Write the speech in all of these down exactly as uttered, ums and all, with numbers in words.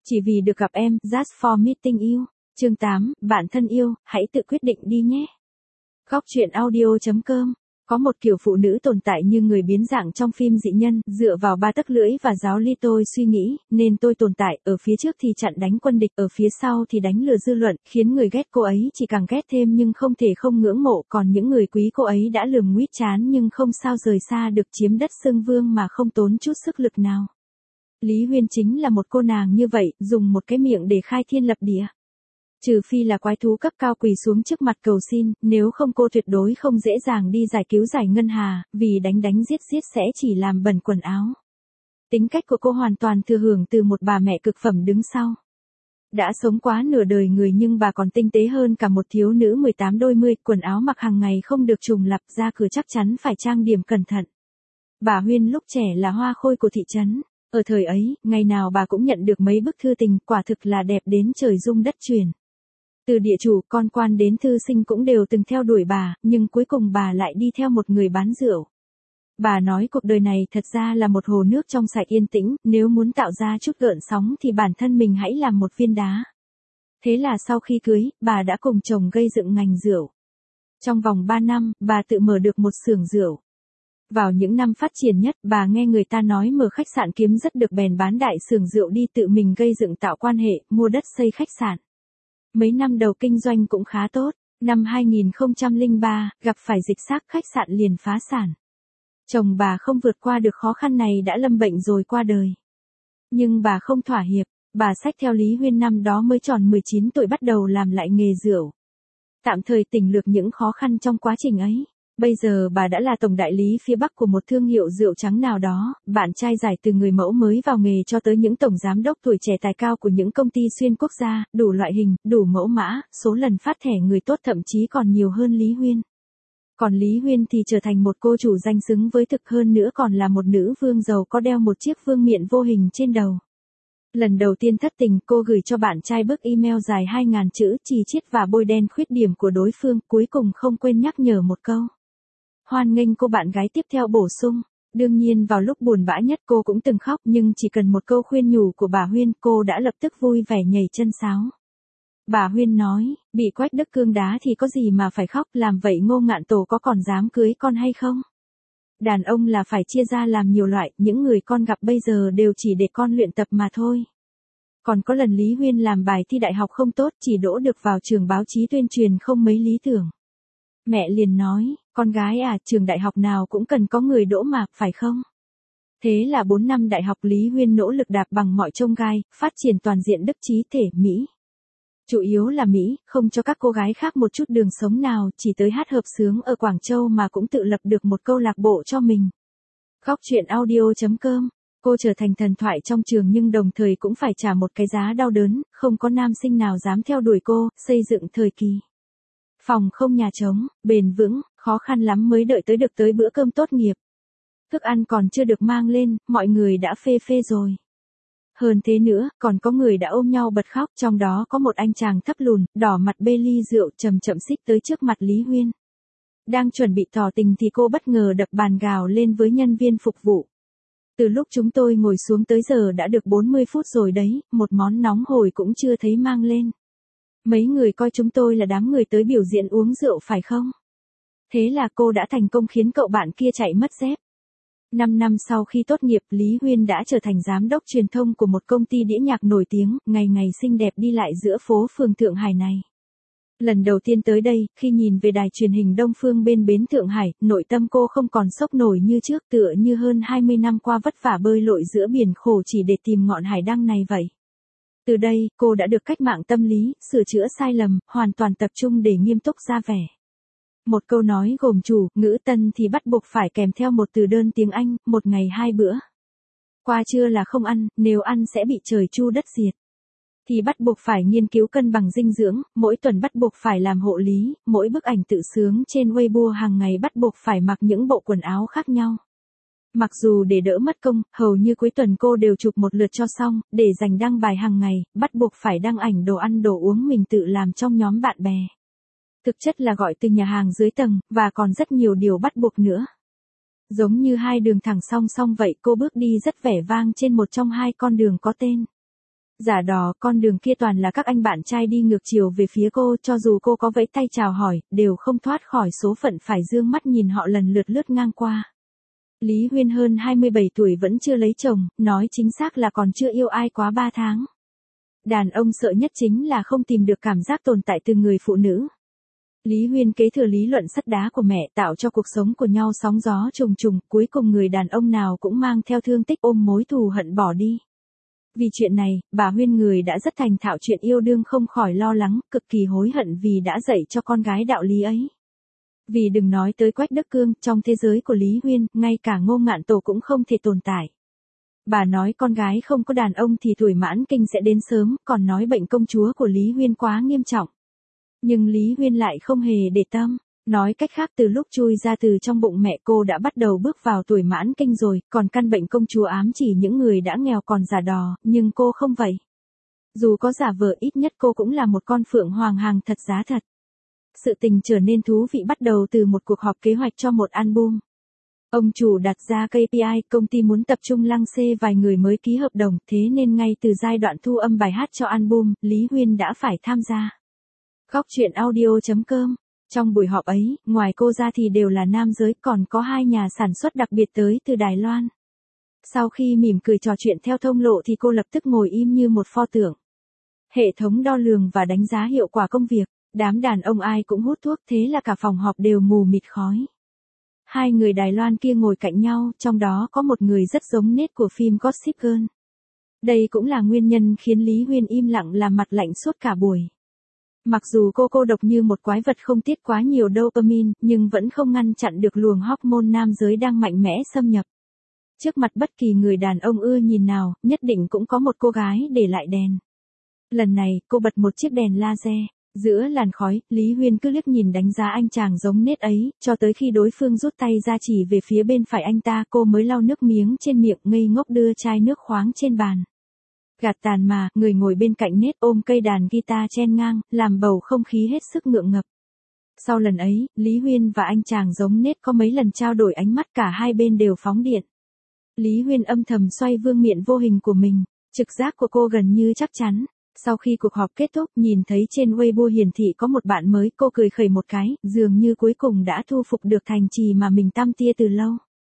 Chỉ vì được gặp em, just for meeting you. Chương tám, bạn thân yêu, hãy tự quyết định đi nhé. Góc truyện audio chấm com. Có một kiểu phụ nữ tồn tại như người biến dạng trong phim dị nhân, dựa vào ba tấc lưỡi và giáo lý tôi suy nghĩ, nên tôi tồn tại, ở phía trước thì chặn đánh quân địch, ở phía sau thì đánh lừa dư luận, khiến người ghét cô ấy chỉ càng ghét thêm nhưng không thể không ngưỡng mộ, còn những người quý cô ấy đã lườm nguýt chán nhưng không sao rời xa được chiếm đất xưng vương mà không tốn chút sức lực nào. Lý Huyên chính là một cô nàng như vậy, dùng một cái miệng để khai thiên lập địa. Trừ phi là quái thú cấp cao quỳ xuống trước mặt cầu xin, nếu không cô tuyệt đối không dễ dàng đi giải cứu giải ngân hà, vì đánh đánh giết giết sẽ chỉ làm bẩn quần áo. Tính cách của cô hoàn toàn thừa hưởng từ một bà mẹ cực phẩm đứng sau. Đã sống quá nửa đời người nhưng bà còn tinh tế hơn cả một thiếu nữ mười tám đôi mươi, quần áo mặc hàng ngày không được trùng lặp, ra cửa chắc chắn phải trang điểm cẩn thận. Bà Huyên lúc trẻ là hoa khôi của thị trấn. Ở thời ấy, ngày nào bà cũng nhận được mấy bức thư tình, quả thực là đẹp đến trời rung đất chuyển. Từ địa chủ, con quan đến thư sinh cũng đều từng theo đuổi bà, nhưng cuối cùng bà lại đi theo một người bán rượu. Bà nói cuộc đời này thật ra là một hồ nước trong sạch yên tĩnh, nếu muốn tạo ra chút gợn sóng thì bản thân mình hãy làm một viên đá. Thế là sau khi cưới, bà đã cùng chồng gây dựng ngành rượu. Trong vòng ba năm, bà tự mở được một xưởng rượu. Vào những năm phát triển nhất, bà nghe người ta nói mở khách sạn kiếm rất được, bèn bán đại xưởng rượu đi tự mình gây dựng tạo quan hệ, mua đất xây khách sạn. Mấy năm đầu kinh doanh cũng khá tốt. Năm hai nghìn không trăm lẻ ba, gặp phải dịch xác, khách sạn liền phá sản. Chồng bà không vượt qua được khó khăn này đã lâm bệnh rồi qua đời. Nhưng bà không thỏa hiệp, bà xách theo Lý Huyên năm đó mới tròn mười chín tuổi bắt đầu làm lại nghề rượu. Tạm thời tỉnh lược những khó khăn trong quá trình ấy. Bây giờ bà đã là tổng đại lý phía Bắc của một thương hiệu rượu trắng nào đó, bạn trai giải từ người mẫu mới vào nghề cho tới những tổng giám đốc tuổi trẻ tài cao của những công ty xuyên quốc gia, đủ loại hình, đủ mẫu mã, số lần phát thẻ người tốt thậm chí còn nhiều hơn Lý Huyên. Còn Lý Huyên thì trở thành một cô chủ danh xứng với thực, hơn nữa còn là một nữ vương giàu có đeo một chiếc vương miện vô hình trên đầu. Lần đầu tiên thất tình, cô gửi cho bạn trai bức email dài hai nghìn chữ chỉ chiết và bôi đen khuyết điểm của đối phương, cuối cùng không quên nhắc nhở một câu. Hoan nghênh cô bạn gái tiếp theo bổ sung. Đương nhiên vào lúc buồn bã nhất cô cũng từng khóc, nhưng chỉ cần một câu khuyên nhủ của bà Huyên, cô đã lập tức vui vẻ nhảy chân sáo. Bà Huyên nói, bị Quách Đức Cương đá thì có gì mà phải khóc, làm vậy Ngô Ngạn Tổ có còn dám cưới con hay không? Đàn ông là phải chia ra làm nhiều loại, những người con gặp bây giờ đều chỉ để con luyện tập mà thôi. Còn có lần Lý Huyên làm bài thi đại học không tốt, chỉ đỗ được vào trường báo chí tuyên truyền không mấy lý tưởng. Mẹ liền nói, con gái à, trường đại học nào cũng cần có người đỗ mà, phải không? Thế là bốn năm đại học Lý Huyên nỗ lực đạp bằng mọi chông gai, phát triển toàn diện đức trí thể, Mỹ. Chủ yếu là Mỹ, không cho các cô gái khác một chút đường sống nào, chỉ tới hát hợp xướng ở Quảng Châu mà cũng tự lập được một câu lạc bộ cho mình. Góc truyện audio chấm com. Cô trở thành thần thoại trong trường nhưng đồng thời cũng phải trả một cái giá đau đớn, không có nam sinh nào dám theo đuổi cô, xây dựng thời kỳ. Phòng không nhà trống, bền vững, khó khăn lắm mới đợi tới được tới bữa cơm tốt nghiệp. Thức ăn còn chưa được mang lên, mọi người đã phê phê rồi. Hơn thế nữa, còn có người đã ôm nhau bật khóc, trong đó có một anh chàng thấp lùn, đỏ mặt bê ly rượu chậm chậm xích tới trước mặt Lý Huyên. Đang chuẩn bị tỏ tình thì cô bất ngờ đập bàn gào lên với nhân viên phục vụ. Từ lúc chúng tôi ngồi xuống tới giờ đã được bốn mươi phút rồi đấy, một món nóng hổi cũng chưa thấy mang lên. Mấy người coi chúng tôi là đám người tới biểu diễn uống rượu phải không? Thế là cô đã thành công khiến cậu bạn kia chạy mất dép. Năm năm sau khi tốt nghiệp, Lý Huyên đã trở thành giám đốc truyền thông của một công ty đĩa nhạc nổi tiếng, ngày ngày xinh đẹp đi lại giữa phố phường Thượng Hải này. Lần đầu tiên tới đây, khi nhìn về đài truyền hình Đông Phương bên bến Thượng Hải, nội tâm cô không còn sốc nổi như trước, tựa như hơn hai mươi năm qua vất vả bơi lội giữa biển khổ chỉ để tìm ngọn hải đăng này vậy. Từ đây, cô đã được cách mạng tâm lý, sửa chữa sai lầm, hoàn toàn tập trung để nghiêm túc ra vẻ. Một câu nói gồm chủ, ngữ tân thì bắt buộc phải kèm theo một từ đơn tiếng Anh, một ngày hai bữa. Qua trưa là không ăn, nếu ăn sẽ bị trời chu đất diệt. Thì bắt buộc phải nghiên cứu cân bằng dinh dưỡng, mỗi tuần bắt buộc phải làm hộ lý, mỗi bức ảnh tự sướng trên Weibo hàng ngày bắt buộc phải mặc những bộ quần áo khác nhau. Mặc dù để đỡ mất công, hầu như cuối tuần cô đều chụp một lượt cho xong, để dành đăng bài hàng ngày, bắt buộc phải đăng ảnh đồ ăn đồ uống mình tự làm trong nhóm bạn bè. Thực chất là gọi từ nhà hàng dưới tầng, và còn rất nhiều điều bắt buộc nữa. Giống như hai đường thẳng song song vậy, cô bước đi rất vẻ vang trên một trong hai con đường có tên. Giả đò, con đường kia toàn là các anh bạn trai đi ngược chiều về phía cô, cho dù cô có vẫy tay chào hỏi, đều không thoát khỏi số phận phải dương mắt nhìn họ lần lượt lướt ngang qua. Lý Huyên hơn hai mươi bảy tuổi vẫn chưa lấy chồng, nói chính xác là còn chưa yêu ai quá ba tháng. Đàn ông sợ nhất chính là không tìm được cảm giác tồn tại từ người phụ nữ. Lý Huyên kế thừa lý luận sắt đá của mẹ, tạo cho cuộc sống của nhau sóng gió trùng trùng, cuối cùng người đàn ông nào cũng mang theo thương tích ôm mối thù hận bỏ đi. Vì chuyện này, bà Huyên người đã rất thành thạo chuyện yêu đương không khỏi lo lắng, cực kỳ hối hận vì đã dạy cho con gái đạo lý ấy. Vì đừng nói tới Quách Đức Cương, trong thế giới của Lý Huyên, ngay cả Ngô Ngạn Tổ cũng không thể tồn tại. Bà nói con gái không có đàn ông thì tuổi mãn kinh sẽ đến sớm, còn nói bệnh công chúa của Lý Huyên quá nghiêm trọng. Nhưng Lý Huyên lại không hề để tâm. Nói cách khác, từ lúc chui ra từ trong bụng mẹ cô đã bắt đầu bước vào tuổi mãn kinh rồi, còn căn bệnh công chúa ám chỉ những người đã nghèo còn giả đò, nhưng cô không vậy. Dù có giả vờ, ít nhất cô cũng là một con phượng hoàng hàng thật giá thật. Sự tình trở nên thú vị bắt đầu từ một cuộc họp kế hoạch cho một album. Ông chủ đặt ra ca pê i, công ty muốn tập trung lăng xê vài người mới ký hợp đồng, thế nên ngay từ giai đoạn thu âm bài hát cho album, Lý Huyên đã phải tham gia. Góc truyện audio chấm com. Trong buổi họp ấy, ngoài cô ra thì đều là nam giới, còn có hai nhà sản xuất đặc biệt tới từ Đài Loan. Sau khi mỉm cười trò chuyện theo thông lộ thì cô lập tức ngồi im như một pho tượng. Hệ thống đo lường và đánh giá hiệu quả công việc, đám đàn ông ai cũng hút thuốc, thế là cả phòng họp đều mù mịt khói. Hai người Đài Loan kia ngồi cạnh nhau, trong đó có một người rất giống nết của phim Gossip Girl. Đây cũng là nguyên nhân khiến Lý Huyên im lặng làm mặt lạnh suốt cả buổi. Mặc dù cô cô độc như một quái vật không tiết quá nhiều dopamine, nhưng vẫn không ngăn chặn được luồng hormone nam giới đang mạnh mẽ xâm nhập. Trước mặt bất kỳ người đàn ông ưa nhìn nào, nhất định cũng có một cô gái để lại đèn. Lần này, cô bật một chiếc đèn laser. Giữa làn khói, Lý Huyên cứ liếc nhìn đánh giá anh chàng giống nết ấy, cho tới khi đối phương rút tay ra chỉ về phía bên phải anh ta, cô mới lau nước miếng trên miệng, ngây ngốc đưa chai nước khoáng trên bàn. Gạt tàn mà, người ngồi bên cạnh nết ôm cây đàn guitar chen ngang, làm bầu không khí hết sức ngượng ngập. Sau lần ấy, Lý Huyên và anh chàng giống nết có mấy lần trao đổi ánh mắt, cả hai bên đều phóng điện. Lý Huyên âm thầm xoay vương miện vô hình của mình, trực giác của cô gần như chắc chắn. Sau khi cuộc họp kết thúc, nhìn thấy trên Weibo hiển thị có một bạn mới, cô cười khẩy một cái, dường như cuối cùng đã thu phục được thành trì mà mình tăm tia từ lâu.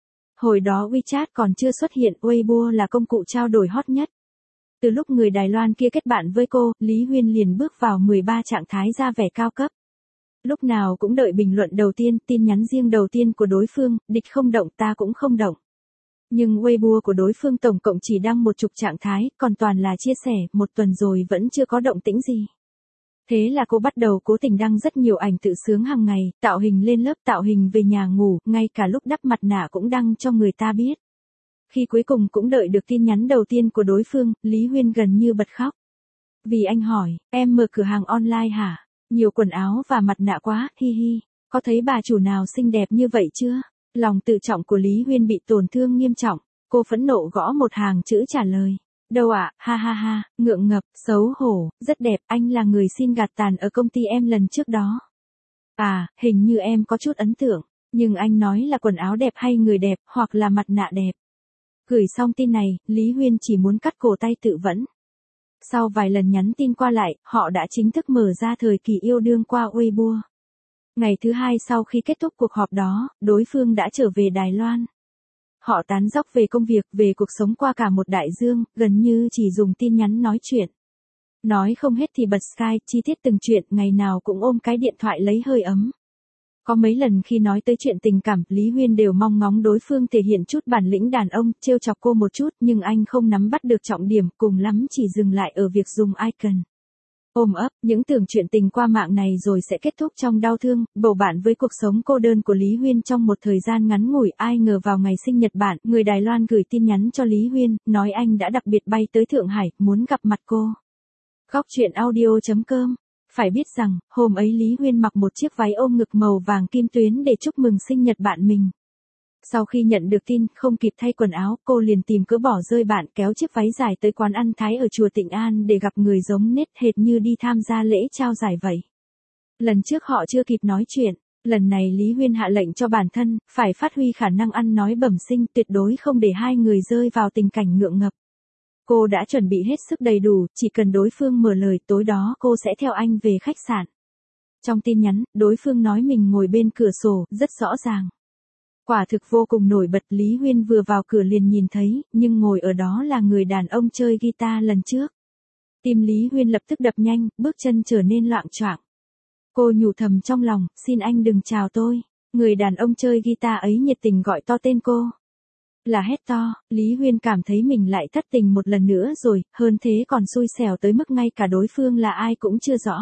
Hồi đó WeChat còn chưa xuất hiện, Weibo là công cụ trao đổi hot nhất. Từ lúc người Đài Loan kia kết bạn với cô, Lý Huyên liền bước vào mười ba trạng thái ra vẻ cao cấp. Lúc nào cũng đợi bình luận đầu tiên, tin nhắn riêng đầu tiên của đối phương, địch không động ta cũng không động. Nhưng Weibo của đối phương tổng cộng chỉ đăng một chục trạng thái, còn toàn là chia sẻ, một tuần rồi vẫn chưa có động tĩnh gì. Thế là cô bắt đầu cố tình đăng rất nhiều ảnh tự sướng hàng ngày, tạo hình lên lớp, tạo hình về nhà ngủ, ngay cả lúc đắp mặt nạ cũng đăng cho người ta biết. Khi cuối cùng cũng đợi được tin nhắn đầu tiên của đối phương, Lý Huyên gần như bật khóc. Vì anh hỏi, em mở cửa hàng online hả? Nhiều quần áo và mặt nạ quá, hi hi. Có thấy bà chủ nào xinh đẹp như vậy chưa? Lòng tự trọng của Lý Huyên bị tổn thương nghiêm trọng. Cô phẫn nộ gõ một hàng chữ trả lời. Đâu ạ, à? Ha ha ha, ngượng ngập, xấu hổ, rất đẹp, anh là người xin gạt tàn ở công ty em lần trước đó. À, hình như em có chút ấn tượng, nhưng anh nói là quần áo đẹp hay người đẹp, hoặc là mặt nạ đẹp. Gửi xong tin này, Lý Huyên chỉ muốn cắt cổ tay tự vẫn. Sau vài lần nhắn tin qua lại, họ đã chính thức mở ra thời kỳ yêu đương qua Weibo. Ngày thứ hai sau khi kết thúc cuộc họp đó, đối phương đã trở về Đài Loan. Họ tán dóc về công việc, về cuộc sống qua cả một đại dương, gần như chỉ dùng tin nhắn nói chuyện. Nói không hết thì bật Skype, chi tiết từng chuyện, ngày nào cũng ôm cái điện thoại lấy hơi ấm. Có mấy lần khi nói tới chuyện tình cảm, Lý Huyên đều mong ngóng đối phương thể hiện chút bản lĩnh đàn ông, trêu chọc cô một chút, nhưng anh không nắm bắt được trọng điểm, cùng lắm chỉ dừng lại ở việc dùng icon. Ôm ấp, những tưởng chuyện tình qua mạng này rồi sẽ kết thúc trong đau thương, bầu bạn với cuộc sống cô đơn của Lý Huyên trong một thời gian ngắn ngủi. Ai ngờ vào ngày sinh nhật bạn, người Đài Loan gửi tin nhắn cho Lý Huyên, nói anh đã đặc biệt bay tới Thượng Hải, muốn gặp mặt cô. Góc truyện audio chấm com. Phải biết rằng, hôm ấy Lý Huyên mặc một chiếc váy ôm ngực màu vàng kim tuyến để chúc mừng sinh nhật bạn mình. Sau khi nhận được tin, không kịp thay quần áo, cô liền tìm cớ bỏ rơi bạn, kéo chiếc váy dài tới quán ăn Thái ở chùa Tịnh An để gặp người giống nết, hệt như đi tham gia lễ trao giải vậy. Lần trước họ chưa kịp nói chuyện, lần này Lý Huyên hạ lệnh cho bản thân, phải phát huy khả năng ăn nói bẩm sinh, tuyệt đối không để hai người rơi vào tình cảnh ngượng ngập. Cô đã chuẩn bị hết sức đầy đủ, chỉ cần đối phương mở lời tối đó cô sẽ theo anh về khách sạn. Trong tin nhắn, đối phương nói mình ngồi bên cửa sổ, rất rõ ràng. Quả thực vô cùng nổi bật, Lý Huyên vừa vào cửa liền nhìn thấy, nhưng ngồi ở đó là người đàn ông chơi guitar lần trước. Tim Lý Huyên lập tức đập nhanh, bước chân trở nên loạng choạng. Cô nhủ thầm trong lòng, xin anh đừng chào tôi. Người đàn ông chơi guitar ấy nhiệt tình gọi to tên cô. Là hét to, Lý Huyên cảm thấy mình lại thất tình một lần nữa rồi, hơn thế còn xui xẻo tới mức ngay cả đối phương là ai cũng chưa rõ.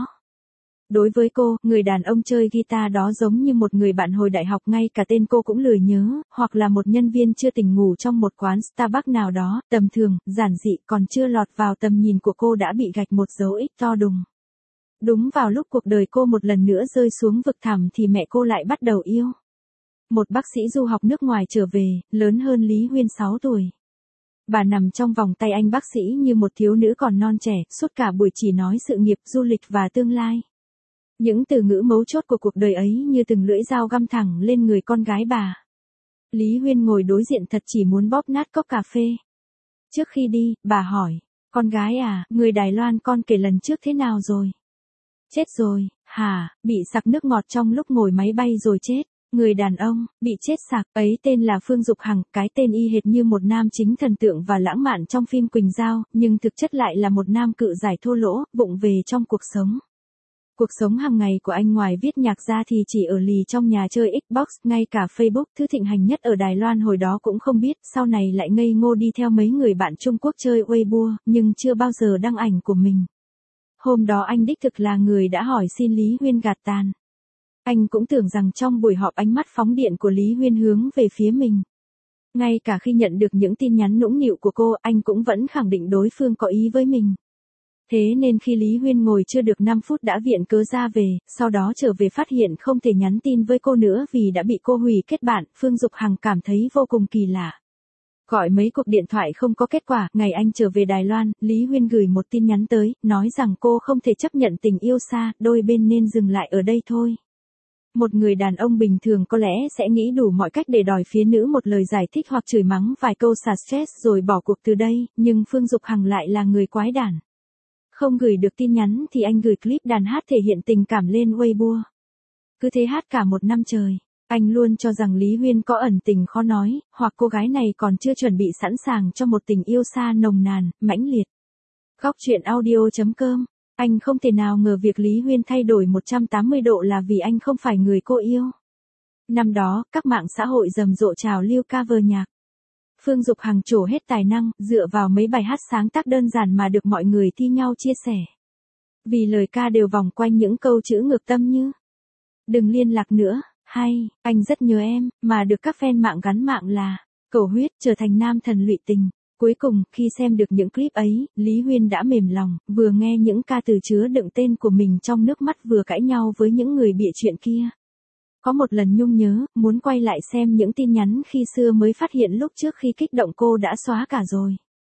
Đối với cô, người đàn ông chơi guitar đó giống như một người bạn hồi đại học, ngay cả tên cô cũng lười nhớ, hoặc là một nhân viên chưa tỉnh ngủ trong một quán Starbucks nào đó, tầm thường, giản dị, còn chưa lọt vào tầm nhìn của cô đã bị gạch một dấu X to đùng. Đúng vào lúc cuộc đời cô một lần nữa rơi xuống vực thẳm thì mẹ cô lại bắt đầu yêu. Một bác sĩ du học nước ngoài trở về, lớn hơn Lý Huyên sáu tuổi. Bà nằm trong vòng tay anh bác sĩ như một thiếu nữ còn non trẻ, suốt cả buổi chỉ nói sự nghiệp, du lịch và tương lai. Những từ ngữ mấu chốt của cuộc đời ấy như từng lưỡi dao găm thẳng lên người con gái bà. Lý Huyên ngồi đối diện thật chỉ muốn bóp nát cốc cà phê. Trước khi đi, bà hỏi, con gái à, người Đài Loan con kể lần trước thế nào rồi? Chết rồi, hả, bị sặc nước ngọt trong lúc ngồi máy bay rồi chết. Người đàn ông, bị chết sặc, ấy tên là Phương Dục Hằng, cái tên y hệt như một nam chính thần tượng và lãng mạn trong phim Quỳnh Giao, nhưng thực chất lại là một nam cự giải thô lỗ, vụng về trong cuộc sống. Cuộc sống hàng ngày của anh ngoài viết nhạc ra thì chỉ ở lì trong nhà chơi Xbox, ngay cả Facebook thứ thịnh hành nhất ở Đài Loan hồi đó cũng không biết, sau này lại ngây ngô đi theo mấy người bạn Trung Quốc chơi Weibo, nhưng chưa bao giờ đăng ảnh của mình. Hôm đó anh đích thực là người đã hỏi xin Lý Huyên gạt tàn. Anh cũng tưởng rằng trong buổi họp ánh mắt phóng điện của Lý Huyên hướng về phía mình. Ngay cả khi nhận được những tin nhắn nũng nịu của cô, anh cũng vẫn khẳng định đối phương có ý với mình. Thế nên khi Lý Huyên ngồi chưa được năm phút đã viện cớ ra về, sau đó trở về phát hiện không thể nhắn tin với cô nữa vì đã bị cô hủy kết bạn, Phương Dục Hằng cảm thấy vô cùng kỳ lạ. Gọi mấy cuộc điện thoại không có kết quả, ngày anh trở về Đài Loan, Lý Huyên gửi một tin nhắn tới, nói rằng cô không thể chấp nhận tình yêu xa, đôi bên nên dừng lại ở đây thôi. Một người đàn ông bình thường có lẽ sẽ nghĩ đủ mọi cách để đòi phía nữ một lời giải thích hoặc chửi mắng vài câu xả stress rồi bỏ cuộc từ đây, nhưng Phương Dục Hằng lại là người quái đản. Không gửi được tin nhắn thì anh gửi clip đàn hát thể hiện tình cảm lên Weibo. Cứ thế hát cả một năm trời. Anh luôn cho rằng Lý Huyên có ẩn tình khó nói, hoặc cô gái này còn chưa chuẩn bị sẵn sàng cho một tình yêu xa nồng nàn, mãnh liệt. Góc truyện audio chấm com. Anh không thể nào ngờ việc Lý Huyên thay đổi một trăm tám mươi độ là vì anh không phải người cô yêu. Năm đó, các mạng xã hội rầm rộ trào lưu cover nhạc. Phương Dục Hằng trổ hết tài năng, dựa vào mấy bài hát sáng tác đơn giản mà được mọi người thi nhau chia sẻ. Vì lời ca đều vòng quanh những câu chữ ngược tâm như đừng liên lạc nữa, hay, anh rất nhớ em, mà được các fan mạng gắn mạng là cầu huyết, trở thành nam thần lụy tình. Cuối cùng, khi xem được những clip ấy, Lý Huyên đã mềm lòng, vừa nghe những ca từ chứa đựng tên của mình trong nước mắt vừa cãi nhau với những người bịa chuyện kia. Có một lần Nhung nhớ, muốn quay lại xem những tin nhắn khi xưa mới phát hiện lúc trước khi kích động cô đã xóa cả rồi.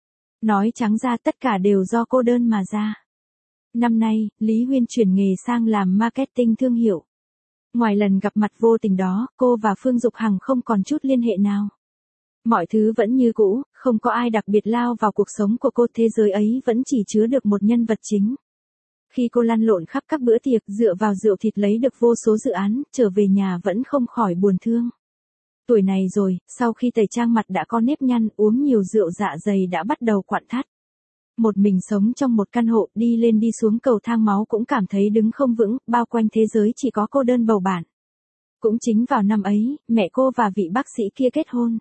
Nói trắng ra tất cả đều do cô đơn mà ra. Năm nay, Lý Huyên chuyển nghề sang làm marketing thương hiệu. Ngoài lần gặp mặt vô tình đó, cô và Phương Dục Hằng không còn chút liên hệ nào. Mọi thứ vẫn như cũ, không có ai đặc biệt lao vào cuộc sống của cô, thế giới ấy vẫn chỉ chứa được một nhân vật chính. Khi cô lăn lộn khắp các bữa tiệc, dựa vào rượu thịt lấy được vô số dự án, trở về nhà vẫn không khỏi buồn thương. Tuổi này rồi, sau khi tẩy trang mặt đã có nếp nhăn, uống nhiều rượu dạ dày đã bắt đầu quặn thắt. Một mình sống trong một căn hộ, đi lên đi xuống cầu thang máu cũng cảm thấy đứng không vững, bao quanh thế giới chỉ có cô đơn bầu bạn. Cũng chính vào năm ấy, mẹ cô và vị bác sĩ kia kết hôn.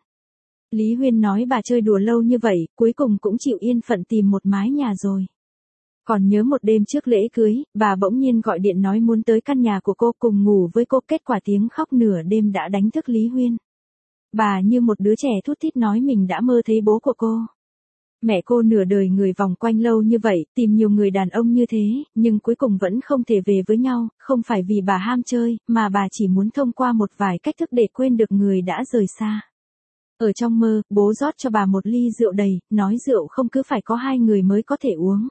Lý Huyên nói bà chơi đùa lâu như vậy, cuối cùng cũng chịu yên phận tìm một mái nhà rồi. Còn nhớ một đêm trước lễ cưới, bà bỗng nhiên gọi điện nói muốn tới căn nhà của cô cùng ngủ với cô, kết quả tiếng khóc nửa đêm đã đánh thức Lý Huyên. Bà như một đứa trẻ thút thít nói mình đã mơ thấy bố của cô. Mẹ cô nửa đời người vòng quanh lâu như vậy, tìm nhiều người đàn ông như thế, nhưng cuối cùng vẫn không thể về với nhau, không phải vì bà ham chơi, mà bà chỉ muốn thông qua một vài cách thức để quên được người đã rời xa. Ở trong mơ, bố rót cho bà một ly rượu đầy, nói rượu không cứ phải có hai người mới có thể uống.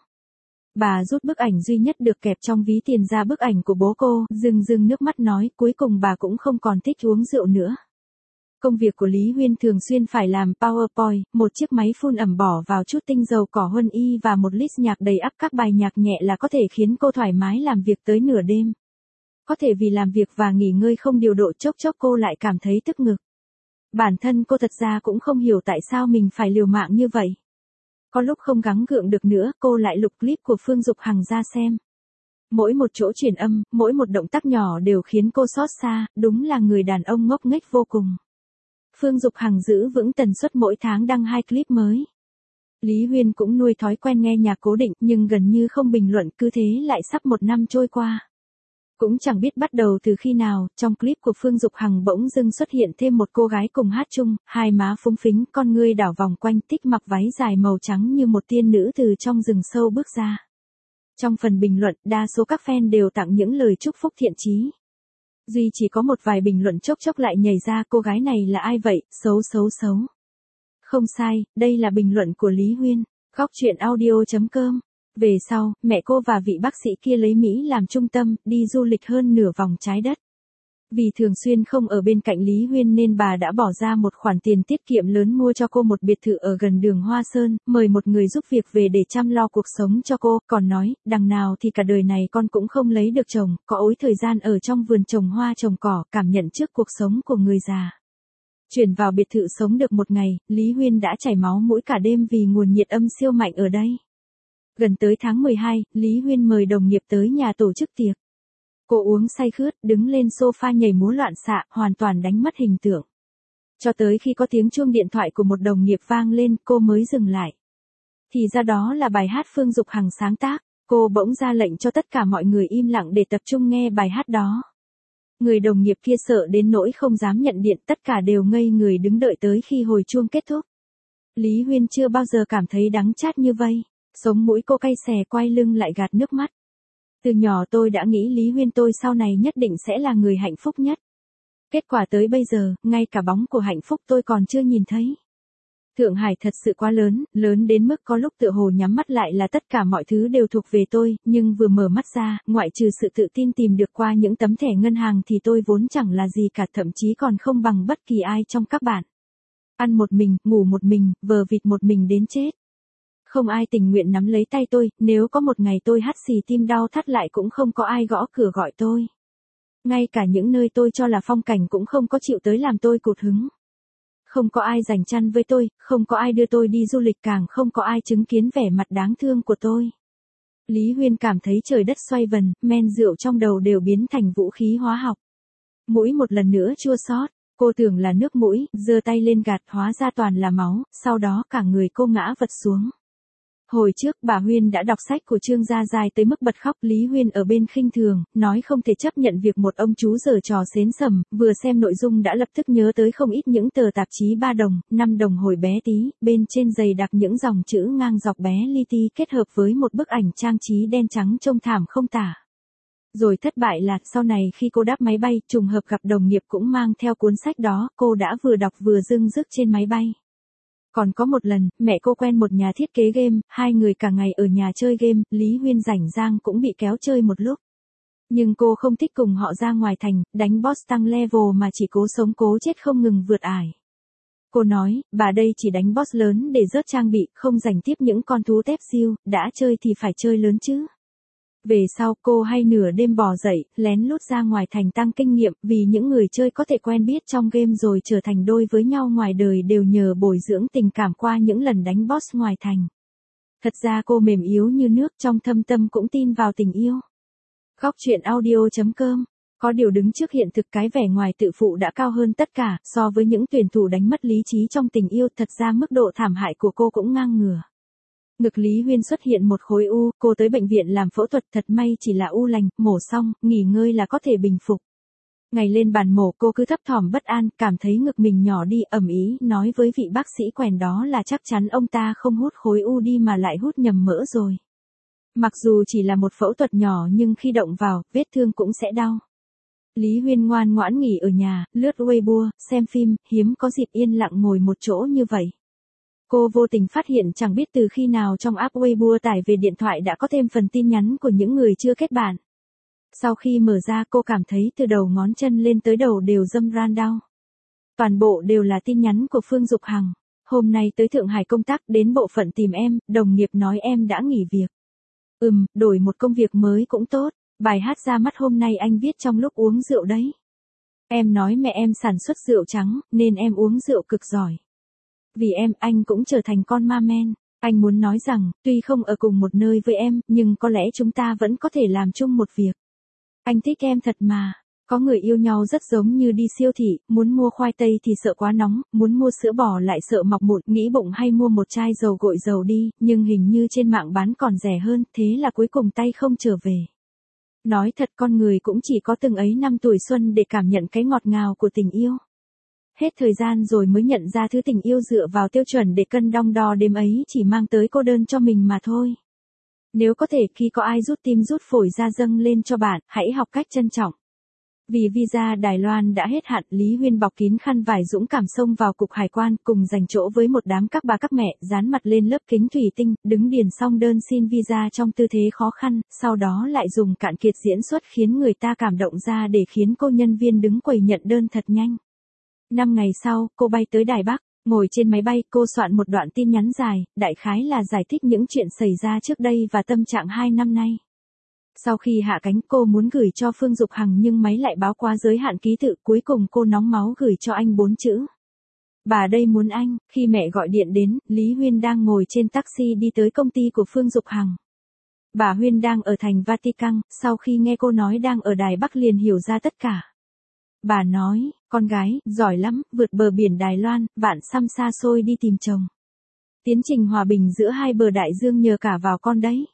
Bà rút bức ảnh duy nhất được kẹp trong ví tiền ra bức ảnh của bố cô, rưng rưng nước mắt nói cuối cùng bà cũng không còn thích uống rượu nữa. Công việc của Lý Huyên thường xuyên phải làm PowerPoint, một chiếc máy phun ẩm bỏ vào chút tinh dầu cỏ huân y và một list nhạc đầy ắp các bài nhạc nhẹ là có thể khiến cô thoải mái làm việc tới nửa đêm. Có thể vì làm việc và nghỉ ngơi không điều độ chốc chốc cô lại cảm thấy tức ngực. Bản thân cô thật ra cũng không hiểu tại sao mình phải liều mạng như vậy. Có lúc không gắng gượng được nữa, cô lại lục clip của Phương Dục Hằng ra xem. Mỗi một chỗ truyền âm, mỗi một động tác nhỏ đều khiến cô xót xa, đúng là người đàn ông ngốc nghếch vô cùng. Phương Dục Hằng giữ vững tần suất mỗi tháng đăng hai clip mới. Lý Huyên cũng nuôi thói quen nghe nhạc cố định nhưng gần như không bình luận, cứ thế lại sắp một năm trôi qua. Cũng chẳng biết bắt đầu từ khi nào, trong clip của Phương Dục Hằng bỗng dưng xuất hiện thêm một cô gái cùng hát chung, hai má phúng phính, con ngươi đảo vòng quanh, tích mặc váy dài màu trắng như một tiên nữ từ trong rừng sâu bước ra. Trong phần bình luận, đa số các fan đều tặng những lời chúc phúc thiện chí. Duy chỉ có một vài bình luận chốc chốc lại nhảy ra, cô gái này là ai vậy, xấu xấu xấu. Không sai, đây là bình luận của Lý Huyên, góc truyện audio chấm com. Về sau, mẹ cô và vị bác sĩ kia lấy Mỹ làm trung tâm, đi du lịch hơn nửa vòng trái đất. Vì thường xuyên không ở bên cạnh Lý Huyên nên bà đã bỏ ra một khoản tiền tiết kiệm lớn mua cho cô một biệt thự ở gần đường Hoa Sơn, mời một người giúp việc về để chăm lo cuộc sống cho cô, còn nói, đằng nào thì cả đời này con cũng không lấy được chồng, có ối thời gian ở trong vườn trồng hoa trồng cỏ, cảm nhận trước cuộc sống của người già. Chuyển vào biệt thự sống được một ngày, Lý Huyên đã chảy máu mũi cả đêm vì nguồn nhiệt âm siêu mạnh ở đây. Gần tới tháng mười hai, Lý Huyên mời đồng nghiệp tới nhà tổ chức tiệc. Cô uống say khướt, đứng lên sofa nhảy múa loạn xạ, hoàn toàn đánh mất hình tượng. Cho tới khi có tiếng chuông điện thoại của một đồng nghiệp vang lên, cô mới dừng lại. Thì ra đó là bài hát Phương Dục Hằng sáng tác, cô bỗng ra lệnh cho tất cả mọi người im lặng để tập trung nghe bài hát đó. Người đồng nghiệp kia sợ đến nỗi không dám nhận điện, tất cả đều ngây người đứng đợi tới khi hồi chuông kết thúc. Lý Huyên chưa bao giờ cảm thấy đắng chát như vây, sống mũi cô cay xè, quay lưng lại gạt nước mắt. Từ nhỏ tôi đã nghĩ Lý Huyên tôi sau này nhất định sẽ là người hạnh phúc nhất. Kết quả tới bây giờ, ngay cả bóng của hạnh phúc tôi còn chưa nhìn thấy. Thượng Hải thật sự quá lớn, lớn đến mức có lúc tựa hồ nhắm mắt lại là tất cả mọi thứ đều thuộc về tôi, nhưng vừa mở mắt ra, ngoại trừ sự tự tin tìm được qua những tấm thẻ ngân hàng thì tôi vốn chẳng là gì cả, thậm chí còn không bằng bất kỳ ai trong các bạn. Ăn một mình, ngủ một mình, vờ vịt một mình đến chết. Không ai tình nguyện nắm lấy tay tôi, nếu có một ngày tôi hắt xì tim đau thắt lại cũng không có ai gõ cửa gọi tôi. Ngay cả những nơi tôi cho là phong cảnh cũng không có chịu tới làm tôi cụt hứng. Không có ai dành chăn với tôi, không có ai đưa tôi đi du lịch, càng không có ai chứng kiến vẻ mặt đáng thương của tôi. Lý Huyên cảm thấy trời đất xoay vần, men rượu trong đầu đều biến thành vũ khí hóa học. Mũi một lần nữa chua xót, cô tưởng là nước mũi, giơ tay lên gạt, hóa ra toàn là máu, sau đó cả người cô ngã vật xuống. Hồi trước bà Huyên đã đọc sách của Trương Gia Giai tới mức bật khóc, Lý Huyên ở bên khinh thường, nói không thể chấp nhận việc một ông chú giở trò xến sẩm, vừa xem nội dung đã lập tức nhớ tới không ít những tờ tạp chí ba đồng, năm đồng hồi bé tí, bên trên dày đặc những dòng chữ ngang dọc bé li ti kết hợp với một bức ảnh trang trí đen trắng trông thảm không tả. Rồi thất bại là, sau này khi cô đáp máy bay, trùng hợp gặp đồng nghiệp cũng mang theo cuốn sách đó, cô đã vừa đọc vừa dưng dứt trên máy bay. Còn có một lần, mẹ cô quen một nhà thiết kế game, hai người cả ngày ở nhà chơi game, Lý Huyên rảnh rang cũng bị kéo chơi một lúc. Nhưng cô không thích cùng họ ra ngoài thành, đánh boss tăng level mà chỉ cố sống cố chết không ngừng vượt ải. Cô nói, bà đây chỉ đánh boss lớn để rớt trang bị, không giành tiếp những con thú tép siêu, đã chơi thì phải chơi lớn chứ. Về sau, cô hay nửa đêm bò dậy, lén lút ra ngoài thành tăng kinh nghiệm, vì những người chơi có thể quen biết trong game rồi trở thành đôi với nhau ngoài đời đều nhờ bồi dưỡng tình cảm qua những lần đánh boss ngoài thành. Thật ra cô mềm yếu như nước, trong thâm tâm cũng tin vào tình yêu. Góc truyện audio chấm com. Có điều đứng trước hiện thực, cái vẻ ngoài tự phụ đã cao hơn tất cả, so với những tuyển thủ đánh mất lý trí trong tình yêu, thật ra mức độ thảm hại của cô cũng ngang ngửa. Ngực Lý Huyên xuất hiện một khối u, cô tới bệnh viện làm phẫu thuật, thật may chỉ là u lành, mổ xong, nghỉ ngơi là có thể bình phục. Ngày lên bàn mổ cô cứ thấp thỏm bất an, cảm thấy ngực mình nhỏ đi, ầm ĩ nói với vị bác sĩ quèn đó là chắc chắn ông ta không hút khối u đi mà lại hút nhầm mỡ rồi. Mặc dù chỉ là một phẫu thuật nhỏ nhưng khi động vào, vết thương cũng sẽ đau. Lý Huyên ngoan ngoãn nghỉ ở nhà, lướt Weibo, xem phim, hiếm có dịp yên lặng ngồi một chỗ như vậy. Cô vô tình phát hiện chẳng biết từ khi nào trong app Weibo tải về điện thoại đã có thêm phần tin nhắn của những người chưa kết bạn. Sau khi mở ra cô cảm thấy từ đầu ngón chân lên tới đầu đều râm ran đau. Toàn bộ đều là tin nhắn của Phương Dục Hằng. Hôm nay tới Thượng Hải công tác, đến bộ phận tìm em, đồng nghiệp nói em đã nghỉ việc. Ừm, đổi một công việc mới cũng tốt. Bài hát ra mắt hôm nay anh viết trong lúc uống rượu đấy. Em nói mẹ em sản xuất rượu trắng, nên em uống rượu cực giỏi. Vì em, anh cũng trở thành con ma men. Anh muốn nói rằng, tuy không ở cùng một nơi với em, nhưng có lẽ chúng ta vẫn có thể làm chung một việc. Anh thích em thật mà. Có người yêu nhau rất giống như đi siêu thị, muốn mua khoai tây thì sợ quá nóng, muốn mua sữa bò lại sợ mọc mụn, nghĩ bụng hay mua một chai dầu gội dầu đi, nhưng hình như trên mạng bán còn rẻ hơn, thế là cuối cùng tay không trở về. Nói thật, con người cũng chỉ có từng ấy năm tuổi xuân để cảm nhận cái ngọt ngào của tình yêu. Hết thời gian rồi mới nhận ra thứ tình yêu dựa vào tiêu chuẩn để cân đong đo đếm ấy chỉ mang tới cô đơn cho mình mà thôi. Nếu có thể, khi có ai rút tim rút phổi ra dâng lên cho bạn, hãy học cách trân trọng. Vì visa Đài Loan đã hết hạn, Lý Huyên bọc kín khăn vải dũng cảm xông vào cục hải quan, cùng giành chỗ với một đám các bà các mẹ, dán mặt lên lớp kính thủy tinh, đứng điền xong đơn xin visa trong tư thế khó khăn, sau đó lại dùng cạn kiệt diễn xuất khiến người ta cảm động ra để khiến cô nhân viên đứng quầy nhận đơn thật nhanh. Năm ngày sau, cô bay tới Đài Bắc, ngồi trên máy bay, cô soạn một đoạn tin nhắn dài, đại khái là giải thích những chuyện xảy ra trước đây và tâm trạng hai năm nay. Sau khi hạ cánh, cô muốn gửi cho Phương Dục Hằng nhưng máy lại báo quá giới hạn ký tự, cuối cùng cô nóng máu gửi cho anh bốn chữ. Bà đây muốn anh. Khi mẹ gọi điện đến, Lý Huyên đang ngồi trên taxi đi tới công ty của Phương Dục Hằng. Bà Huyên đang ở thành Vatican, sau khi nghe cô nói đang ở Đài Bắc liền hiểu ra tất cả. Bà nói, con gái, giỏi lắm, vượt bờ biển Đài Loan, vạn xăm xa xôi đi tìm chồng. Tiến trình hòa bình giữa hai bờ đại dương nhờ cả vào con đấy.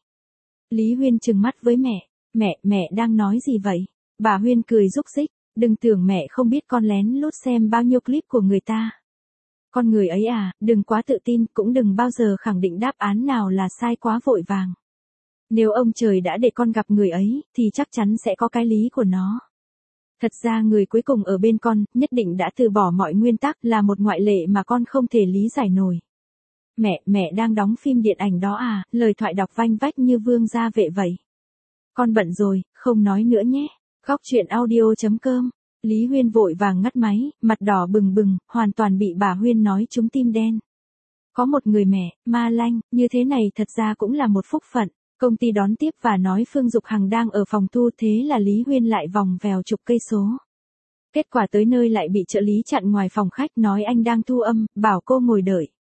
Lý Huyên trừng mắt với mẹ, mẹ, mẹ đang nói gì vậy? Bà Huyên cười rúc rích, đừng tưởng mẹ không biết con lén lút xem bao nhiêu clip của người ta. Con người ấy à, đừng quá tự tin, cũng đừng bao giờ khẳng định đáp án nào là sai quá vội vàng. Nếu ông trời đã để con gặp người ấy, thì chắc chắn sẽ có cái lý của nó. Thật ra người cuối cùng ở bên con, nhất định đã từ bỏ mọi nguyên tắc, là một ngoại lệ mà con không thể lý giải nổi. Mẹ, mẹ đang đóng phim điện ảnh đó à, lời thoại đọc vanh vách như vương gia vệ vậy. Con bận rồi, không nói nữa nhé. Góc truyện audio chấm com. Lý Huyên vội vàng ngắt máy, mặt đỏ bừng bừng, hoàn toàn bị bà Huyên nói trúng tim đen. Có một người mẹ, ma lanh, như thế này thật ra cũng là một phúc phận. Công ty đón tiếp và nói Phương Dục Hằng đang ở phòng thu, thế là Lý Huyên lại vòng vèo chục cây số. Kết quả tới nơi lại bị trợ lý chặn ngoài phòng khách nói anh đang thu âm, bảo cô ngồi đợi.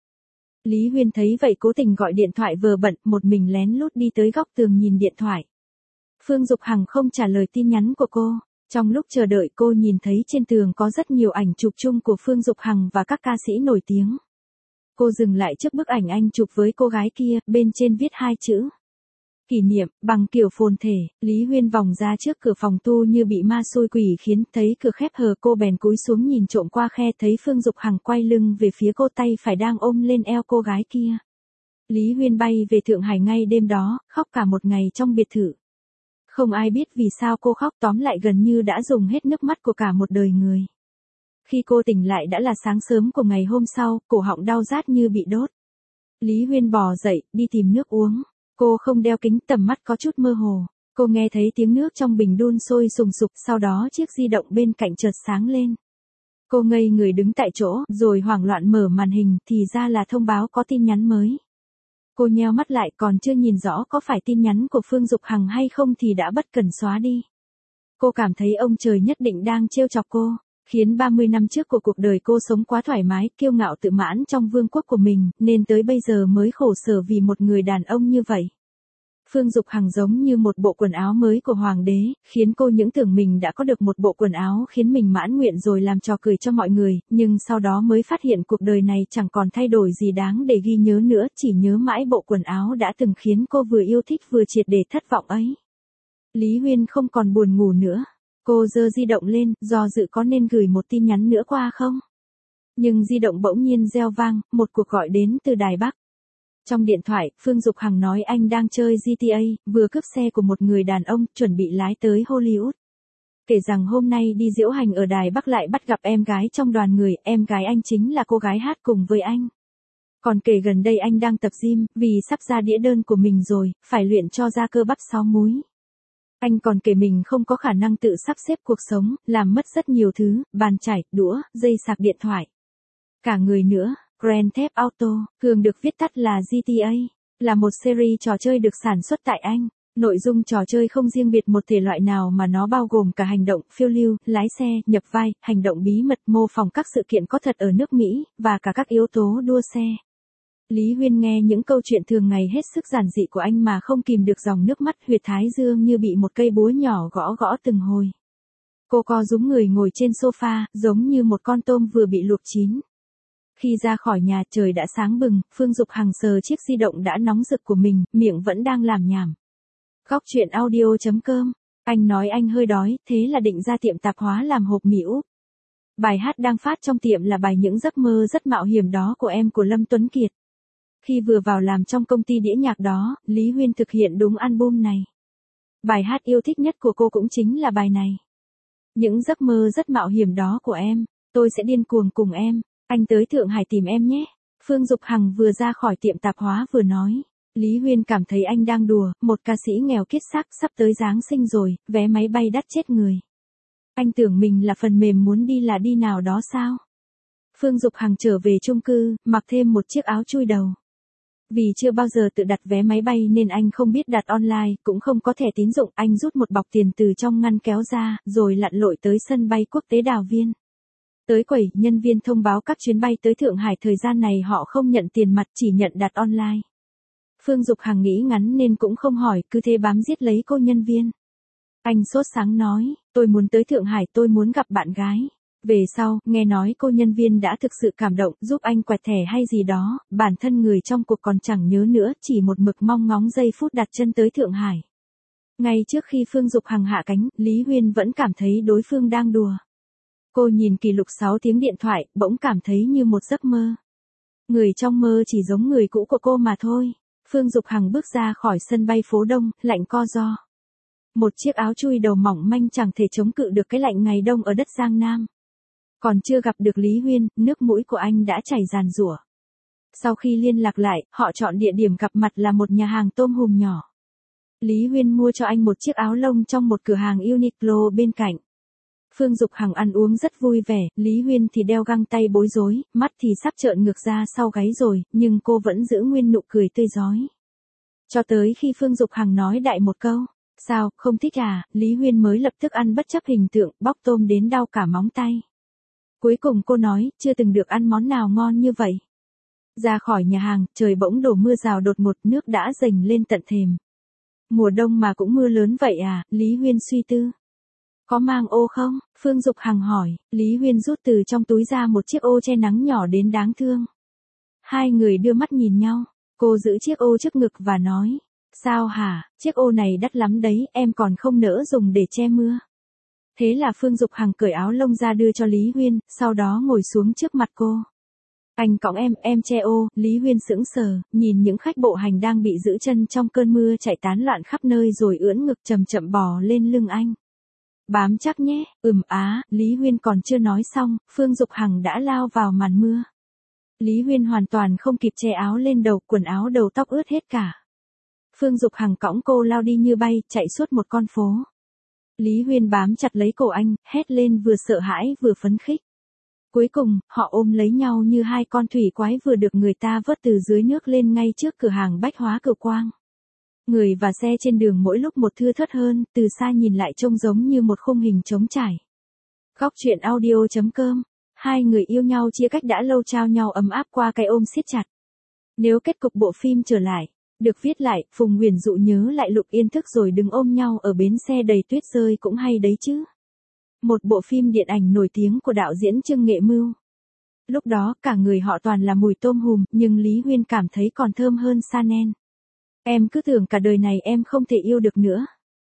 Lý Huyên thấy vậy cố tình gọi điện thoại vừa bận, một mình lén lút đi tới góc tường nhìn điện thoại. Phương Dục Hằng không trả lời tin nhắn của cô. Trong lúc chờ đợi cô nhìn thấy trên tường có rất nhiều ảnh chụp chung của Phương Dục Hằng và các ca sĩ nổi tiếng. Cô dừng lại trước bức ảnh anh chụp với cô gái kia, bên trên viết hai chữ. Kỷ niệm, bằng kiểu phồn thể. Lý Huyên vòng ra trước cửa phòng tu như bị ma xôi quỷ khiến, thấy cửa khép hờ cô bèn cúi xuống nhìn trộm qua khe, thấy Phương Dục Hằng quay lưng về phía cô, tay phải đang ôm lên eo cô gái kia. Lý Huyên bay về Thượng Hải ngay đêm đó, khóc cả một ngày trong biệt thự. Không ai biết vì sao cô khóc, tóm lại gần như đã dùng hết nước mắt của cả một đời người. Khi cô tỉnh lại đã là sáng sớm của ngày hôm sau, cổ họng đau rát như bị đốt. Lý Huyên bò dậy, đi tìm nước uống. Cô không đeo kính, tầm mắt có chút mơ hồ. Cô nghe thấy tiếng nước trong bình đun sôi sùng sục, sau đó chiếc di động bên cạnh chợt sáng lên. Cô ngây người đứng tại chỗ, rồi hoảng loạn mở màn hình, thì ra là thông báo có tin nhắn mới. Cô nheo mắt lại, còn chưa nhìn rõ có phải tin nhắn của Phương Dục Hằng hay không thì đã bất cần xóa đi. Cô cảm thấy ông trời nhất định đang trêu chọc cô, khiến ba mươi năm trước của cuộc đời cô sống quá thoải mái, kiêu ngạo tự mãn trong vương quốc của mình, nên tới bây giờ mới khổ sở vì một người đàn ông như vậy. Phương Dục Hằng giống như một bộ quần áo mới của hoàng đế, khiến cô những tưởng mình đã có được một bộ quần áo khiến mình mãn nguyện rồi làm trò cười cho mọi người, nhưng sau đó mới phát hiện cuộc đời này chẳng còn thay đổi gì đáng để ghi nhớ nữa, chỉ nhớ mãi bộ quần áo đã từng khiến cô vừa yêu thích vừa triệt để thất vọng ấy. Lý Huyên không còn buồn ngủ nữa. Cô giơ di động lên, do dự có nên gửi một tin nhắn nữa qua không? Nhưng di động bỗng nhiên reo vang, một cuộc gọi đến từ Đài Bắc. Trong điện thoại, Phương Dục Hằng nói anh đang chơi giê tê a, vừa cướp xe của một người đàn ông, chuẩn bị lái tới Hollywood. Kể rằng hôm nay đi diễu hành ở Đài Bắc lại bắt gặp em gái trong đoàn người, em gái anh chính là cô gái hát cùng với anh. Còn kể gần đây anh đang tập gym, vì sắp ra đĩa đơn của mình rồi, phải luyện cho ra cơ bắp sáu múi. Anh còn kể mình không có khả năng tự sắp xếp cuộc sống, làm mất rất nhiều thứ, bàn chải, đũa, dây sạc điện thoại. Cả người nữa. Grand Theft Auto, thường được viết tắt là G T A, là một series trò chơi được sản xuất tại Anh. Nội dung trò chơi không riêng biệt một thể loại nào mà nó bao gồm cả hành động, phiêu lưu, lái xe, nhập vai, hành động bí mật, mô phỏng các sự kiện có thật ở nước Mỹ, và cả các yếu tố đua xe. Lý Huyên nghe những câu chuyện thường ngày hết sức giản dị của anh mà không kìm được dòng nước mắt, huyệt thái dương như bị một cây búa nhỏ gõ gõ từng hồi. Cô co rúm người ngồi trên sofa, giống như một con tôm vừa bị luộc chín. Khi ra khỏi nhà trời đã sáng bừng, Phương Dục Hằng sờ chiếc di động đã nóng rực của mình, miệng vẫn đang làm nhảm. Góc chuyện audio chấm com, anh nói anh hơi đói, thế là định ra tiệm tạp hóa làm hộp mì Úc. Bài hát đang phát trong tiệm là bài Những giấc mơ rất mạo hiểm đó của em của Lâm Tuấn Kiệt. Khi vừa vào làm trong công ty đĩa nhạc đó, Lý Huyên thực hiện đúng album này. Bài hát yêu thích nhất của cô cũng chính là bài này. Những giấc mơ rất mạo hiểm đó của em, tôi sẽ điên cuồng cùng em, anh tới Thượng Hải tìm em nhé. Phương Dục Hằng vừa ra khỏi tiệm tạp hóa vừa nói. Lý Huyên cảm thấy anh đang đùa, một ca sĩ nghèo kiết xác sắp tới Giáng sinh rồi, vé máy bay đắt chết người. Anh tưởng mình là phần mềm muốn đi là đi nào đó sao? Phương Dục Hằng trở về chung cư, mặc thêm một chiếc áo chui đầu. Vì chưa bao giờ tự đặt vé máy bay nên anh không biết đặt online, cũng không có thẻ tín dụng, anh rút một bọc tiền từ trong ngăn kéo ra, rồi lặn lội tới sân bay quốc tế Đào Viên. Tới quầy, nhân viên thông báo các chuyến bay tới Thượng Hải thời gian này họ không nhận tiền mặt, chỉ nhận đặt online. Phương Dục Hằng nghĩ ngắn nên cũng không hỏi, cứ thế bám giết lấy cô nhân viên. Anh sốt sáng nói, tôi muốn tới Thượng Hải, tôi muốn gặp bạn gái. Về sau, nghe nói cô nhân viên đã thực sự cảm động, giúp anh quẹt thẻ hay gì đó, bản thân người trong cuộc còn chẳng nhớ nữa, chỉ một mực mong ngóng giây phút đặt chân tới Thượng Hải. Ngay trước khi Phương Dục Hằng hạ cánh, Lý Huyên vẫn cảm thấy đối phương đang đùa. Cô nhìn kỷ lục sáu tiếng điện thoại, bỗng cảm thấy như một giấc mơ. Người trong mơ chỉ giống người cũ của cô mà thôi. Phương Dục Hằng bước ra khỏi sân bay phố Đông, lạnh co ro. Một chiếc áo chui đầu mỏng manh chẳng thể chống cự được cái lạnh ngày đông ở đất Giang Nam. Còn chưa gặp được Lý Huyên, nước mũi của anh đã chảy ràn rủa. Sau khi liên lạc lại, họ chọn địa điểm gặp mặt là một nhà hàng tôm hùm nhỏ. Lý Huyên mua cho anh một chiếc áo lông trong một cửa hàng Uniqlo bên cạnh. Phương Dục Hằng ăn uống rất vui vẻ, Lý Huyên thì đeo găng tay bối rối, mắt thì sắp trợn ngược ra sau gáy rồi, nhưng cô vẫn giữ nguyên nụ cười tươi rói. Cho tới khi Phương Dục Hằng nói đại một câu, sao, không thích à, Lý Huyên mới lập tức ăn bất chấp hình tượng, bóc tôm đến đau cả móng tay. Cuối cùng cô nói, chưa từng được ăn món nào ngon như vậy. Ra khỏi nhà hàng, trời bỗng đổ mưa rào đột ngột, nước đã dềnh lên tận thềm. Mùa đông mà cũng mưa lớn vậy à, Lý Huyên suy tư. Có mang ô không? Phương Dục Hằng hỏi, Lý Huyên rút từ trong túi ra một chiếc ô che nắng nhỏ đến đáng thương. Hai người đưa mắt nhìn nhau, cô giữ chiếc ô trước ngực và nói, sao hả, chiếc ô này đắt lắm đấy, em còn không nỡ dùng để che mưa. Thế là Phương Dục Hằng cởi áo lông ra đưa cho Lý Huyên, sau đó ngồi xuống trước mặt cô. Anh cõng em, em che ô, Lý Huyên sững sờ, nhìn những khách bộ hành đang bị giữ chân trong cơn mưa chạy tán loạn khắp nơi rồi ưỡn ngực chậm chậm bò lên lưng anh. Bám chắc nhé, ừm á, Lý Huyên còn chưa nói xong, Phương Dục Hằng đã lao vào màn mưa. Lý Huyên hoàn toàn không kịp che áo lên đầu, quần áo đầu tóc ướt hết cả. Phương Dục Hằng cõng cô lao đi như bay, chạy suốt một con phố. Lý Huyên bám chặt lấy cổ anh, hét lên vừa sợ hãi vừa phấn khích. Cuối cùng, họ ôm lấy nhau như hai con thủy quái vừa được người ta vớt từ dưới nước lên ngay trước cửa hàng bách hóa Cửu Quang. Người và xe trên đường mỗi lúc một thưa thớt hơn, từ xa nhìn lại trông giống như một khung hình trống trải. Góc chuyện audio chấm com, hai người yêu nhau chia cách đã lâu trao nhau ấm áp qua cái ôm siết chặt. Nếu kết cục bộ phim trở lại, được viết lại, Phùng Huyền Dụ nhớ lại Lục Yên thức rồi đứng ôm nhau ở bến xe đầy tuyết rơi cũng hay đấy chứ. Một bộ phim điện ảnh nổi tiếng của đạo diễn Trương Nghệ Mưu. Lúc đó, cả người họ toàn là mùi tôm hùm, nhưng Lý Huyên cảm thấy còn thơm hơn Chanel. Em cứ tưởng cả đời này em không thể yêu được nữa.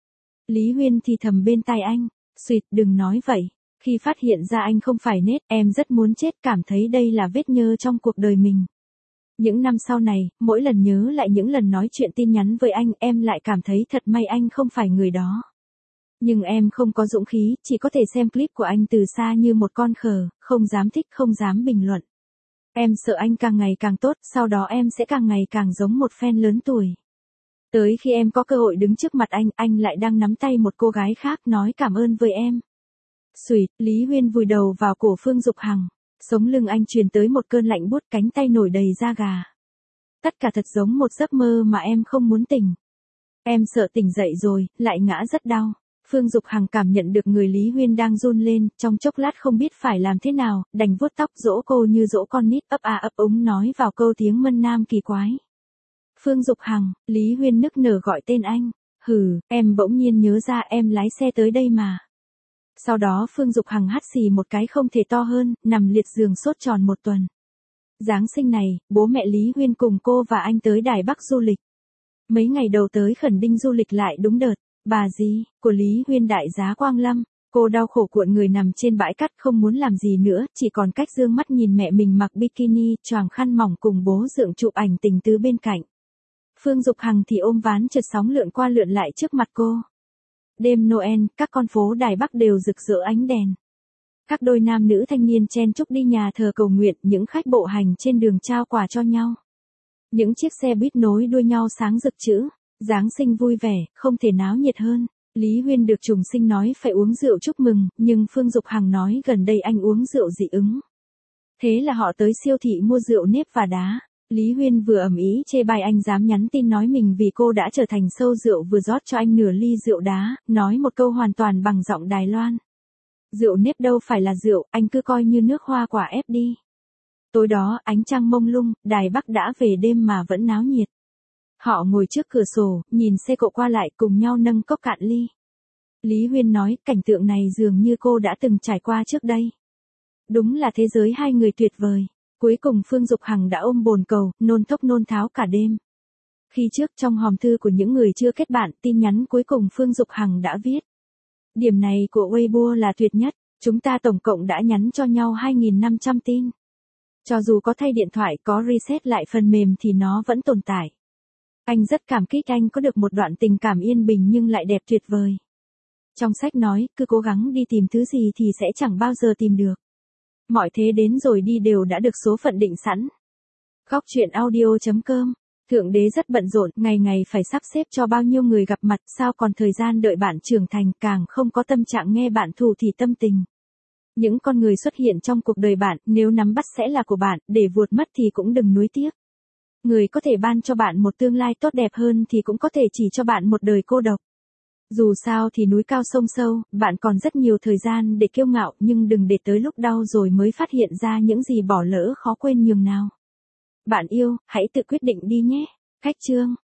Lý Huyên thì thầm bên tai anh, suýt đừng nói vậy. Khi phát hiện ra anh không phải nết, em rất muốn chết, cảm thấy đây là vết nhơ trong cuộc đời mình. Những năm sau này, mỗi lần nhớ lại những lần nói chuyện tin nhắn với anh, em lại cảm thấy thật may anh không phải người đó. Nhưng em không có dũng khí, chỉ có thể xem clip của anh từ xa như một con khờ, không dám thích, không dám bình luận. Em sợ anh càng ngày càng tốt, sau đó em sẽ càng ngày càng giống một fan lớn tuổi. Tới khi em có cơ hội đứng trước mặt anh, anh lại đang nắm tay một cô gái khác nói cảm ơn với em. Xùi, Lý Huyên vùi đầu vào cổ Phương Dục Hằng. Sống lưng anh truyền tới một cơn lạnh buốt, cánh tay nổi đầy da gà. Tất cả thật giống một giấc mơ mà em không muốn tỉnh. Em sợ tỉnh dậy rồi, lại ngã rất đau. Phương Dục Hằng cảm nhận được người Lý Huyên đang run lên, trong chốc lát không biết phải làm thế nào, đành vuốt tóc dỗ cô như dỗ con nít, ấp à ấp úng nói vào câu tiếng Mân Nam kỳ quái. Phương Dục Hằng, Lý Huyên nức nở gọi tên anh. Hừ, em bỗng nhiên nhớ ra em lái xe tới đây mà. Sau đó Phương Dục Hằng hắt xì một cái không thể to hơn, nằm liệt giường sốt tròn một tuần. Giáng sinh này, bố mẹ Lý Huyên cùng cô và anh tới Đài Bắc du lịch. Mấy ngày đầu tới Khẩn Đinh du lịch lại đúng đợt, bà dì của Lý Huyên đại giá Quang Lâm, cô đau khổ cuộn người nằm trên bãi cát không muốn làm gì nữa, chỉ còn cách dương mắt nhìn mẹ mình mặc bikini, choàng khăn mỏng cùng bố dượng chụp ảnh tình tứ bên cạnh. Phương Dục Hằng thì ôm ván trượt sóng lượn qua lượn lại trước mặt cô. Đêm Noel, các con phố Đài Bắc đều rực rỡ ánh đèn. Các đôi nam nữ thanh niên chen chúc đi nhà thờ cầu nguyện, những khách bộ hành trên đường trao quà cho nhau. Những chiếc xe buýt nối đuôi nhau sáng rực chữ Giáng sinh vui vẻ, không thể náo nhiệt hơn. Lý Huyên được trùng sinh nói phải uống rượu chúc mừng, nhưng Phương Dục Hằng nói gần đây anh uống rượu dị ứng. Thế là họ tới siêu thị mua rượu nếp và đá. Lý Huyên vừa ầm ĩ chê bai anh dám nhắn tin nói mình vì cô đã trở thành sâu rượu, vừa rót cho anh nửa ly rượu đá, nói một câu hoàn toàn bằng giọng Đài Loan. Rượu nếp đâu phải là rượu, anh cứ coi như nước hoa quả ép đi. Tối đó, ánh trăng mông lung, Đài Bắc đã về đêm mà vẫn náo nhiệt. Họ ngồi trước cửa sổ, nhìn xe cộ qua lại cùng nhau nâng cốc cạn ly. Lý Huyên nói, cảnh tượng này dường như cô đã từng trải qua trước đây. Đúng là thế giới hai người tuyệt vời. Cuối cùng Phương Dục Hằng đã ôm bồn cầu, nôn thốc nôn tháo cả đêm. Khi trước trong hòm thư của những người chưa kết bạn, tin nhắn cuối cùng Phương Dục Hằng đã viết. Điểm này của Weibo là tuyệt nhất, chúng ta tổng cộng đã nhắn cho nhau hai nghìn năm trăm tin. Cho dù có thay điện thoại, có reset lại phần mềm thì nó vẫn tồn tại. Anh rất cảm kích anh có được một đoạn tình cảm yên bình nhưng lại đẹp tuyệt vời. Trong sách nói, cứ cố gắng đi tìm thứ gì thì sẽ chẳng bao giờ tìm được. Mọi thế đến rồi đi đều đã được số phận định sẵn. Góc truyện audio chấm com. Thượng đế rất bận rộn, ngày ngày phải sắp xếp cho bao nhiêu người gặp mặt, sao còn thời gian đợi bạn trưởng thành, càng không có tâm trạng nghe bạn thù thì tâm tình. Những con người xuất hiện trong cuộc đời bạn, nếu nắm bắt sẽ là của bạn, để vuột mất thì cũng đừng nuối tiếc. Người có thể ban cho bạn một tương lai tốt đẹp hơn thì cũng có thể chỉ cho bạn một đời cô độc. Dù sao thì núi cao sông sâu, bạn còn rất nhiều thời gian để kiêu ngạo, nhưng đừng để tới lúc đau rồi mới phát hiện ra những gì bỏ lỡ khó quên nhường nào. Bạn yêu, hãy tự quyết định đi nhé. Cách chương